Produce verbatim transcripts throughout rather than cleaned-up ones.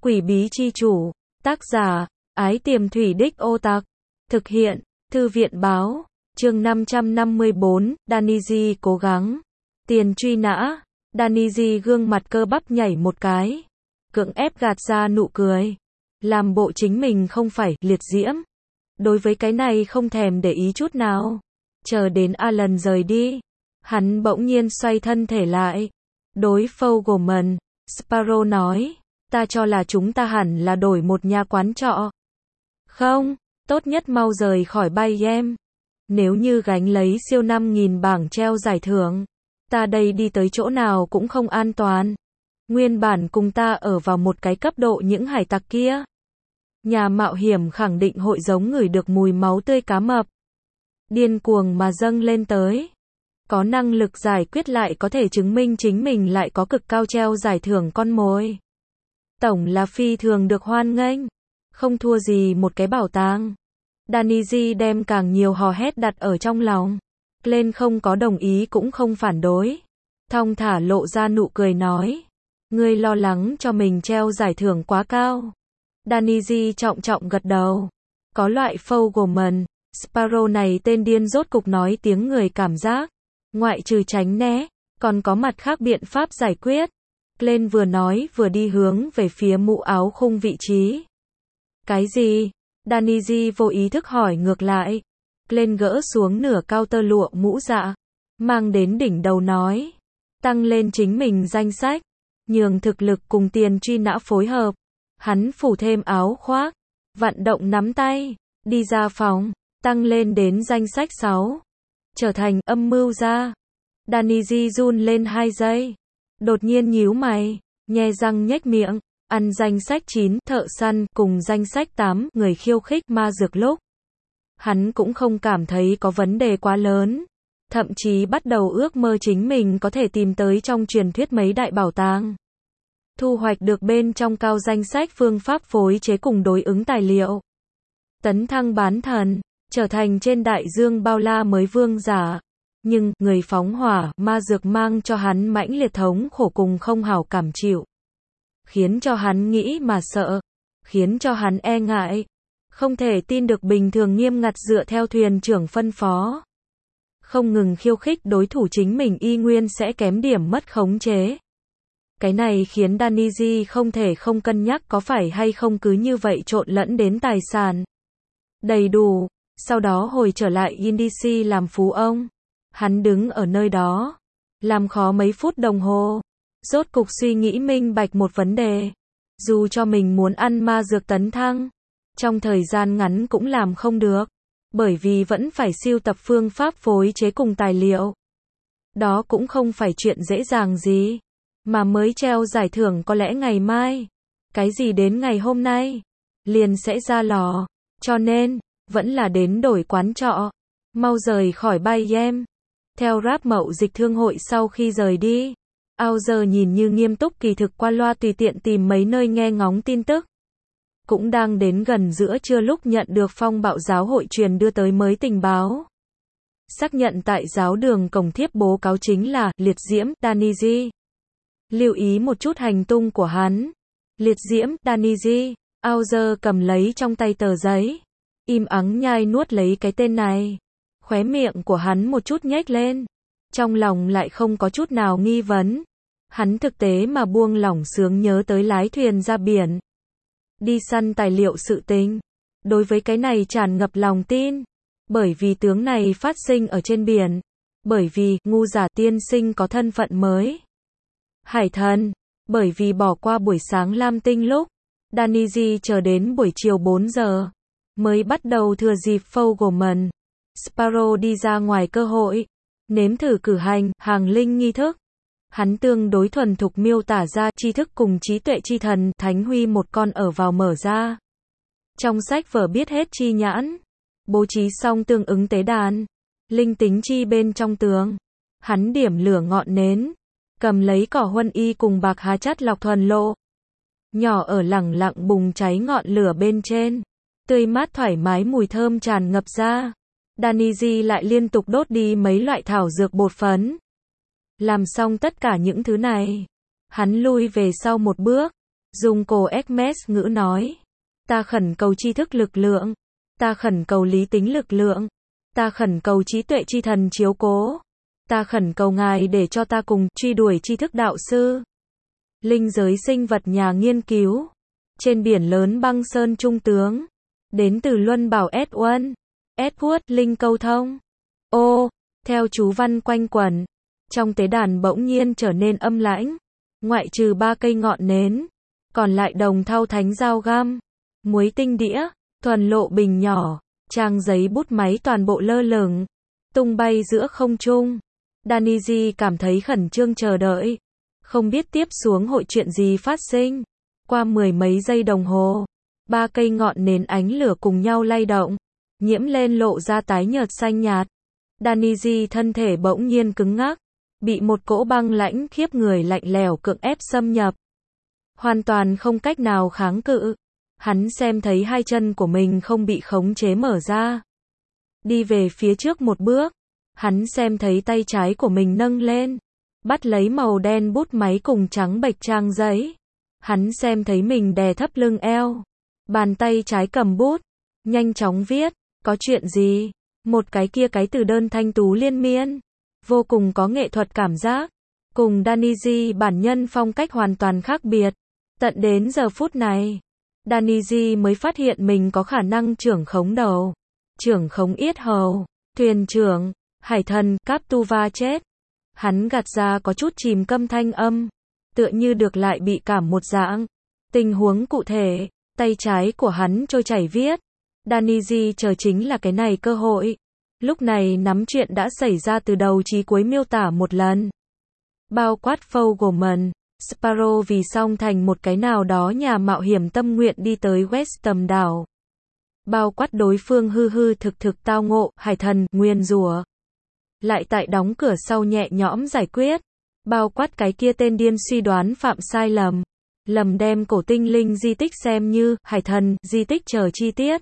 Quỷ bí chi chủ. Tác giả, Ái Tiềm Thủy Đích Ô Tặc. Thực hiện, Thư viện báo. Chương năm trăm năm mươi bốn, Daniji cố gắng. Tiền truy nã. Daniji gương mặt cơ bắp nhảy một cái. Cưỡng ép gạt ra nụ cười. Làm bộ chính mình không phải liệt diễm. Đối với cái này không thèm để ý chút nào. Chờ đến Alan rời đi. Hắn bỗng nhiên xoay thân thể lại. Đối Fogelman, Sparrow nói. Ta cho là chúng ta hẳn là đổi một nhà quán trọ. Không, tốt nhất mau rời khỏi bay game. Nếu như gánh lấy siêu năm nghìn bảng treo giải thưởng. Ta đây đi tới chỗ nào cũng không an toàn. Nguyên bản cùng ta ở vào một cái cấp độ những hải tặc kia. Nhà mạo hiểm khẳng định hội giống ngửi được mùi máu tươi cá mập. Điên cuồng mà dâng lên tới. Có năng lực giải quyết lại có thể chứng minh chính mình lại có cực cao treo giải thưởng con mồi. Tổng là phi thường được hoan nghênh. Không thua gì một cái bảo tàng. Daniji đem càng nhiều hò hét đặt ở trong lòng. Glenn không có đồng ý cũng không phản đối. Thong thả lộ ra nụ cười nói. Ngươi lo lắng cho mình treo giải thưởng quá cao. Daniji trọng trọng gật đầu. Có loại Fogelman, Sparrow này tên điên rốt cục nói tiếng người cảm giác. Ngoại trừ tránh né, còn có mặt khác biện pháp giải quyết. Glenn vừa nói vừa đi hướng về phía mũ áo khung vị trí. Cái gì? Daniji vô ý thức hỏi ngược lại. Glenn gỡ xuống nửa cao tơ lụa mũ dạ. Mang đến đỉnh đầu nói. Tăng lên chính mình danh sách. Nhường thực lực cùng tiền truy nã phối hợp. Hắn phủ thêm áo khoác. Vận động nắm tay. Đi ra phòng. Tăng lên đến danh sách sáu. Trở thành âm mưu gia. Daniji run lên hai giây. Đột nhiên nhíu mày. Nhe răng nhếch miệng. Ăn danh sách chín thợ săn cùng danh sách tám người khiêu khích ma dược lúc. Hắn cũng không cảm thấy có vấn đề quá lớn. Thậm chí bắt đầu ước mơ chính mình có thể tìm tới trong truyền thuyết mấy đại bảo tàng. Thu hoạch được bên trong cao danh sách phương pháp phối chế cùng đối ứng tài liệu. Tấn thăng bán thần, trở thành trên đại dương bao la mới vương giả. Nhưng, người phóng hỏa, ma dược mang cho hắn mãnh liệt thống khổ cùng không hảo cảm chịu. Khiến cho hắn nghĩ mà sợ. Khiến cho hắn e ngại. Không thể tin được bình thường nghiêm ngặt dựa theo thuyền trưởng phân phó. Không ngừng khiêu khích đối thủ chính mình y nguyên sẽ kém điểm mất khống chế. Cái này khiến Daniji không thể không cân nhắc có phải hay không cứ như vậy trộn lẫn đến tài sản. Đầy đủ. Sau đó hồi trở lại Indici làm phú ông. Hắn đứng ở nơi đó. Làm khó mấy phút đồng hồ. Rốt cục suy nghĩ minh bạch một vấn đề. Dù cho mình muốn ăn ma dược tấn thăng. Trong thời gian ngắn cũng làm không được. Bởi vì vẫn phải sưu tập phương pháp phối chế cùng tài liệu. Đó cũng không phải chuyện dễ dàng gì. Mà mới treo giải thưởng có lẽ ngày mai. Cái gì đến ngày hôm nay. Liền sẽ ra lò. Cho nên, vẫn là đến đổi quán trọ. Mau rời khỏi bay game. Theo rap mậu dịch thương hội sau khi rời đi. Ao giờ nhìn như nghiêm túc kỳ thực qua loa tùy tiện tìm mấy nơi nghe ngóng tin tức. Cũng đang đến gần giữa trưa lúc nhận được phong bạo giáo hội truyền đưa tới mới tình báo. Xác nhận tại giáo đường cổng thiếp bố cáo chính là liệt diễm Daniji. Lưu ý một chút hành tung của hắn. Liệt diễm Daniji. Ao giờ cầm lấy trong tay tờ giấy. Im ắng nhai nuốt lấy cái tên này. Khóe miệng của hắn một chút nhếch lên. Trong lòng lại không có chút nào nghi vấn. Hắn thực tế mà buông lỏng sướng nhớ tới lái thuyền ra biển. Đi săn tài liệu sự tình. Đối với cái này tràn ngập lòng tin. Bởi vì tướng này phát sinh ở trên biển. Bởi vì ngu giả tiên sinh có thân phận mới. Hải thần. Bởi vì bỏ qua buổi sáng lam tinh lúc. Daniji chờ đến buổi chiều bốn giờ. Mới bắt đầu thừa dịp Fogelman, Sparrow đi ra ngoài cơ hội. Nếm thử cử hành hàng linh nghi thức. Hắn tương đối thuần thục miêu tả ra tri thức cùng trí tuệ chi thần Thánh Huy một con ở vào mở ra. Trong sách vở biết hết chi nhãn. Bố trí xong tương ứng tế đàn. Linh tính chi bên trong tường. Hắn điểm lửa ngọn nến. Cầm lấy cỏ huân y cùng bạc hà chắt lọc thuần lộ. Nhỏ ở lẳng lặng bùng cháy ngọn lửa bên trên. Tươi mát thoải mái mùi thơm tràn ngập ra. Daniji lại liên tục đốt đi mấy loại thảo dược bột phấn. Làm xong tất cả những thứ này. Hắn lui về sau một bước. Dùng cổ Hermes ngữ nói. Ta khẩn cầu tri thức lực lượng. Ta khẩn cầu lý tính lực lượng. Ta khẩn cầu trí tuệ chi thần chiếu cố. Ta khẩn cầu Ngài để cho ta cùng truy đuổi tri thức đạo sư. Linh giới sinh vật nhà nghiên cứu. Trên biển lớn băng sơn trung tướng. Đến từ Luân Bảo Edwin. Edward, Linh câu thông. Ô, theo chú văn quanh quẩn. Trong tế đàn bỗng nhiên trở nên âm lãnh. Ngoại trừ ba cây ngọn nến. Còn lại đồng thau thánh dao găm. Muối tinh đĩa. Thuần lộ bình nhỏ. Trang giấy bút máy toàn bộ lơ lửng. Tung bay giữa không trung. Daniji cảm thấy khẩn trương chờ đợi. Không biết tiếp xuống hội chuyện gì phát sinh. Qua mười mấy giây đồng hồ. Ba cây ngọn nến ánh lửa cùng nhau lay động. Nhiễm lên lộ ra tái nhợt xanh nhạt. Daniji thân thể bỗng nhiên cứng ngắc. Bị một cỗ băng lãnh khiếp người lạnh lẽo cưỡng ép xâm nhập. Hoàn toàn không cách nào kháng cự. Hắn xem thấy hai chân của mình không bị khống chế mở ra. Đi về phía trước một bước. Hắn xem thấy tay trái của mình nâng lên. Bắt lấy màu đen bút máy cùng trắng bệch trang giấy. Hắn xem thấy mình đè thấp lưng eo. Bàn tay trái cầm bút. Nhanh chóng viết. Có chuyện gì? Một cái kia cái từ đơn thanh tú liên miên. Vô cùng có nghệ thuật cảm giác. Cùng Daniji bản nhân phong cách hoàn toàn khác biệt. Tận đến giờ phút này. Daniji mới phát hiện mình có khả năng trưởng khống đầu. Trưởng khống yết hầu. Thuyền trưởng. Hải thần, Captuva chết. Hắn gạt ra có chút chìm câm thanh âm. Tựa như được lại bị cảm một dạng. Tình huống cụ thể. Tay trái của hắn trôi chảy viết. Daniji chờ chính là cái này cơ hội. Lúc này nắm chuyện đã xảy ra từ đầu chí cuối miêu tả một lần. Bao quát Fogelman, Sparrow vì xong thành một cái nào đó nhà mạo hiểm tâm nguyện đi tới Westham đảo. Bao quát đối phương hư hư thực thực tao ngộ, hải thần, nguyên rủa. Lại tại đóng cửa sau nhẹ nhõm giải quyết. Bao quát cái kia tên điên suy đoán phạm sai lầm. Lầm đem cổ tinh linh di tích xem như, hải thần, di tích chờ chi tiết.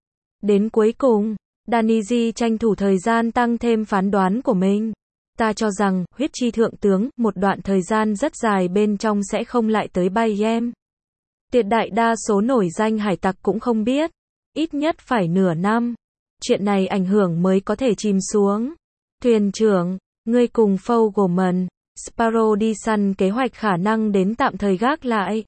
Đến cuối cùng, Daniji tranh thủ thời gian tăng thêm phán đoán của mình. Ta cho rằng, huyết chi thượng tướng, một đoạn thời gian rất dài bên trong sẽ không lại tới Bayem. Tuyệt đại đa số nổi danh hải tặc cũng không biết. Ít nhất phải nửa năm. Chuyện này ảnh hưởng mới có thể chìm xuống. Thuyền trưởng, ngươi cùng Fogelman, Sparrow đi săn kế hoạch khả năng đến tạm thời gác lại.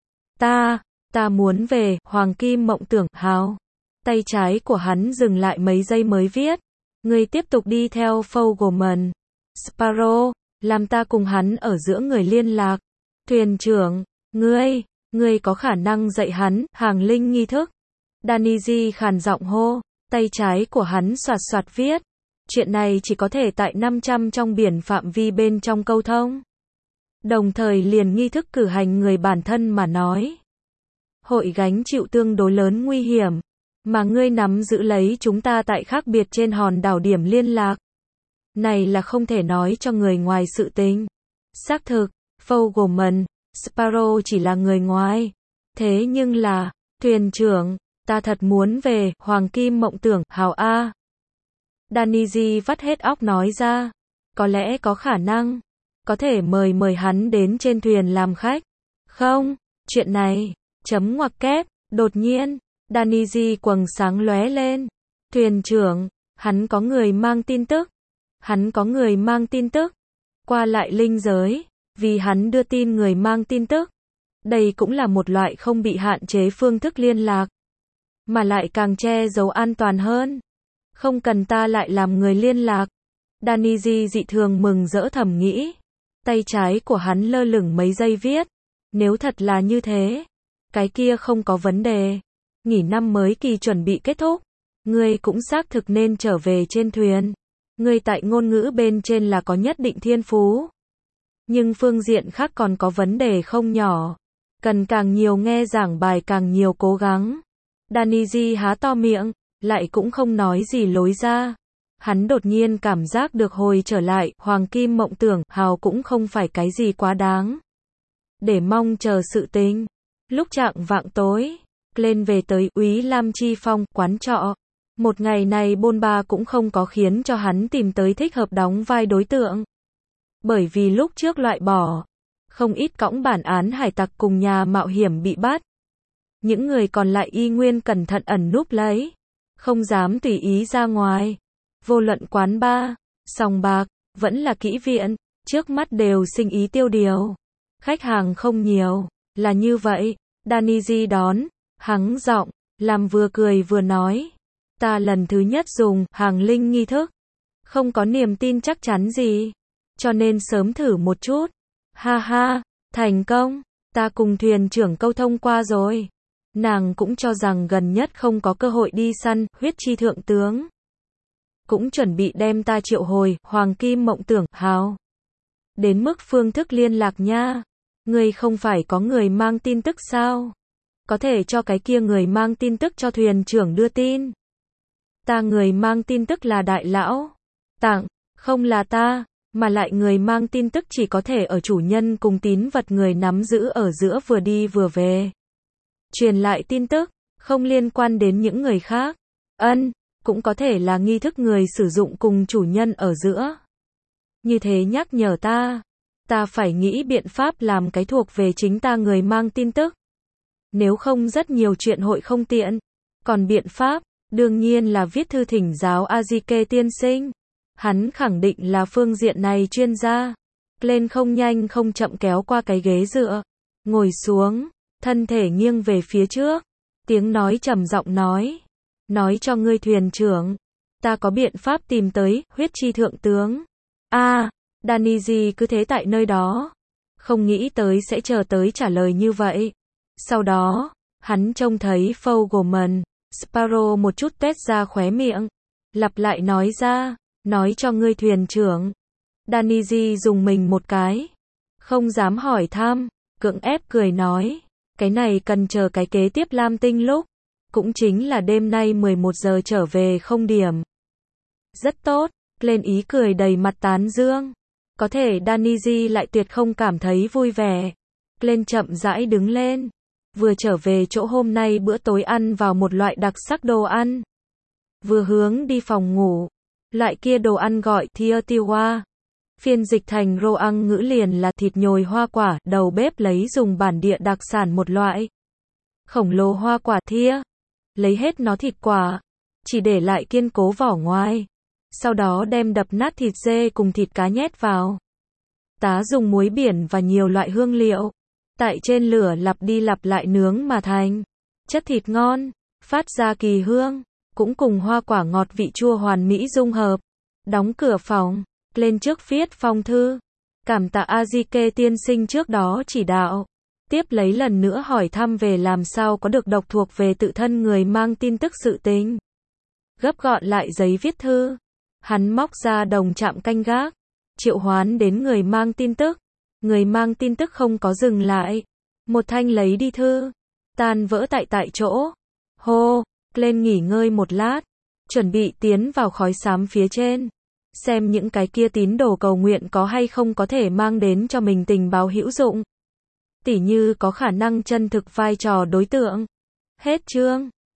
Ta, ta muốn về, Hoàng Kim Mộng Tưởng, hào. Tay trái của hắn dừng lại mấy giây mới viết. Ngươi tiếp tục đi theo Fogelman. Sparrow, làm ta cùng hắn ở giữa người liên lạc. Thuyền trưởng, ngươi, ngươi có khả năng dạy hắn, hàng linh nghi thức. Daniji khàn giọng hô, tay trái của hắn soạt soạt viết. Chuyện này chỉ có thể tại năm trăm trong biển phạm vi bên trong câu thông. Đồng thời liền nghi thức cử hành người bản thân mà nói. Hội gánh chịu tương đối lớn nguy hiểm. Mà ngươi nắm giữ lấy chúng ta tại khác biệt trên hòn đảo điểm liên lạc. Này là không thể nói cho người ngoài sự tình. Xác thực, Fogelman, Sparrow chỉ là người ngoài. Thế nhưng là, thuyền trưởng, ta thật muốn về, Hoàng Kim Mộng Tưởng, hào A. Daniji vắt hết óc nói ra. Có lẽ có khả năng. Có thể mời mời hắn đến trên thuyền làm khách. Không, chuyện này, chấm ngoặc kép, đột nhiên. Daniji quầng sáng lóe lên. Thuyền trưởng, hắn có người mang tin tức. Hắn có người mang tin tức. Qua lại linh giới. Vì hắn đưa tin người mang tin tức. Đây cũng là một loại không bị hạn chế phương thức liên lạc. Mà lại càng che giấu an toàn hơn. Không cần ta lại làm người liên lạc. Daniji dị thường mừng rỡ thầm nghĩ. Tay trái của hắn lơ lửng mấy giây viết. Nếu thật là như thế. Cái kia không có vấn đề. Nghỉ năm mới kỳ chuẩn bị kết thúc. Ngươi cũng xác thực nên trở về trên thuyền. Ngươi tại ngôn ngữ bên trên là có nhất định thiên phú. Nhưng phương diện khác còn có vấn đề không nhỏ. Cần càng nhiều nghe giảng bài càng nhiều cố gắng. Daniji há to miệng, lại cũng không nói gì lối ra. Hắn đột nhiên cảm giác được hồi trở lại, Hoàng Kim Mộng Tưởng, hào cũng không phải cái gì quá đáng. Để mong chờ sự tình. Lúc chạng vạng tối, lên về tới Úy Lam Chi Phong, quán trọ. Một ngày này bôn ba cũng không có khiến cho hắn tìm tới thích hợp đóng vai đối tượng. Bởi vì lúc trước loại bỏ, không ít cõng bản án hải tặc cùng nhà mạo hiểm bị bắt. Những người còn lại y nguyên cẩn thận ẩn núp lấy, không dám tùy ý ra ngoài. Vô luận quán bar, sòng bạc, vẫn là kỹ viện, trước mắt đều sinh ý tiêu điều. Khách hàng không nhiều, là như vậy. Danny đón, hắng giọng, làm vừa cười vừa nói. Ta lần thứ nhất dùng hàng linh nghi thức, không có niềm tin chắc chắn gì, cho nên sớm thử một chút. Ha ha, thành công, ta cùng thuyền trưởng câu thông qua rồi. Nàng cũng cho rằng gần nhất không có cơ hội đi săn huyết chi thượng tướng. Cũng chuẩn bị đem ta triệu hồi Hoàng Kim Mộng Tưởng Hào. Đến mức phương thức liên lạc nha. Người không phải có người mang tin tức sao? Có thể cho cái kia người mang tin tức cho thuyền trưởng đưa tin. Ta người mang tin tức là đại lão. Tặng, không là ta, mà lại người mang tin tức chỉ có thể ở chủ nhân cùng tín vật người nắm giữ ở giữa vừa đi vừa về. Truyền lại tin tức, không liên quan đến những người khác. Ân, cũng có thể là nghi thức người sử dụng cùng chủ nhân ở giữa. Như thế nhắc nhở ta, ta phải nghĩ biện pháp làm cái thuộc về chính ta người mang tin tức. Nếu không rất nhiều chuyện hội không tiện. Còn biện pháp, đương nhiên là viết thư thỉnh giáo Azike tiên sinh. Hắn khẳng định là phương diện này chuyên gia. Lên không nhanh không chậm kéo qua cái ghế dựa, ngồi xuống, thân thể nghiêng về phía trước, tiếng nói trầm giọng nói, nói cho ngươi thuyền trưởng, ta có biện pháp tìm tới huyết chi thượng tướng. A, à, Danny cứ thế tại nơi đó, không nghĩ tới sẽ chờ tới trả lời như vậy. Sau đó, hắn trông thấy Fogelman, Sparrow một chút tuét ra khóe miệng, lặp lại nói ra, nói cho ngươi thuyền trưởng. Danny dùng mình một cái, không dám hỏi thăm, cưỡng ép cười nói, cái này cần chờ cái kế tiếp Lam Tinh lúc, cũng chính là đêm nay mười một giờ trở về không điểm. Rất tốt, lên ý cười đầy mặt tán dương. Có thể Danny lại tuyệt không cảm thấy vui vẻ. Lên chậm rãi đứng lên, vừa trở về chỗ hôm nay bữa tối ăn vào một loại đặc sắc đồ ăn, vừa hướng đi phòng ngủ. Loại kia đồ ăn gọi thia tiwa, phiên dịch thành rô ăn ngữ liền là thịt nhồi hoa quả, đầu bếp lấy dùng bản địa đặc sản một loại khổng lồ hoa quả thia, lấy hết nó thịt quả, chỉ để lại kiên cố vỏ ngoài, sau đó đem đập nát thịt dê cùng thịt cá nhét vào, tá dùng muối biển và nhiều loại hương liệu, tại trên lửa lặp đi lặp lại nướng mà thành chất thịt ngon, phát ra kỳ hương, cũng cùng hoa quả ngọt vị chua hoàn mỹ dung hợp. Đóng cửa phòng, lên trước viết phong thư, cảm tạ Azike tiên sinh trước đó chỉ đạo. Tiếp lấy lần nữa hỏi thăm về làm sao có được độc thuộc về tự thân người mang tin tức sự tình. Gấp gọn lại giấy viết thư, hắn móc ra đồng chạm canh gác, triệu hoán đến người mang tin tức. Người mang tin tức không có dừng lại, một thanh lấy đi thư, tan vỡ tại tại chỗ. Hô, lên nghỉ ngơi một lát, chuẩn bị tiến vào khói xám phía trên, xem những cái kia tín đồ cầu nguyện có hay không có thể mang đến cho mình tình báo hữu dụng. Tỉ như có khả năng chân thực vai trò đối tượng. Hết chương.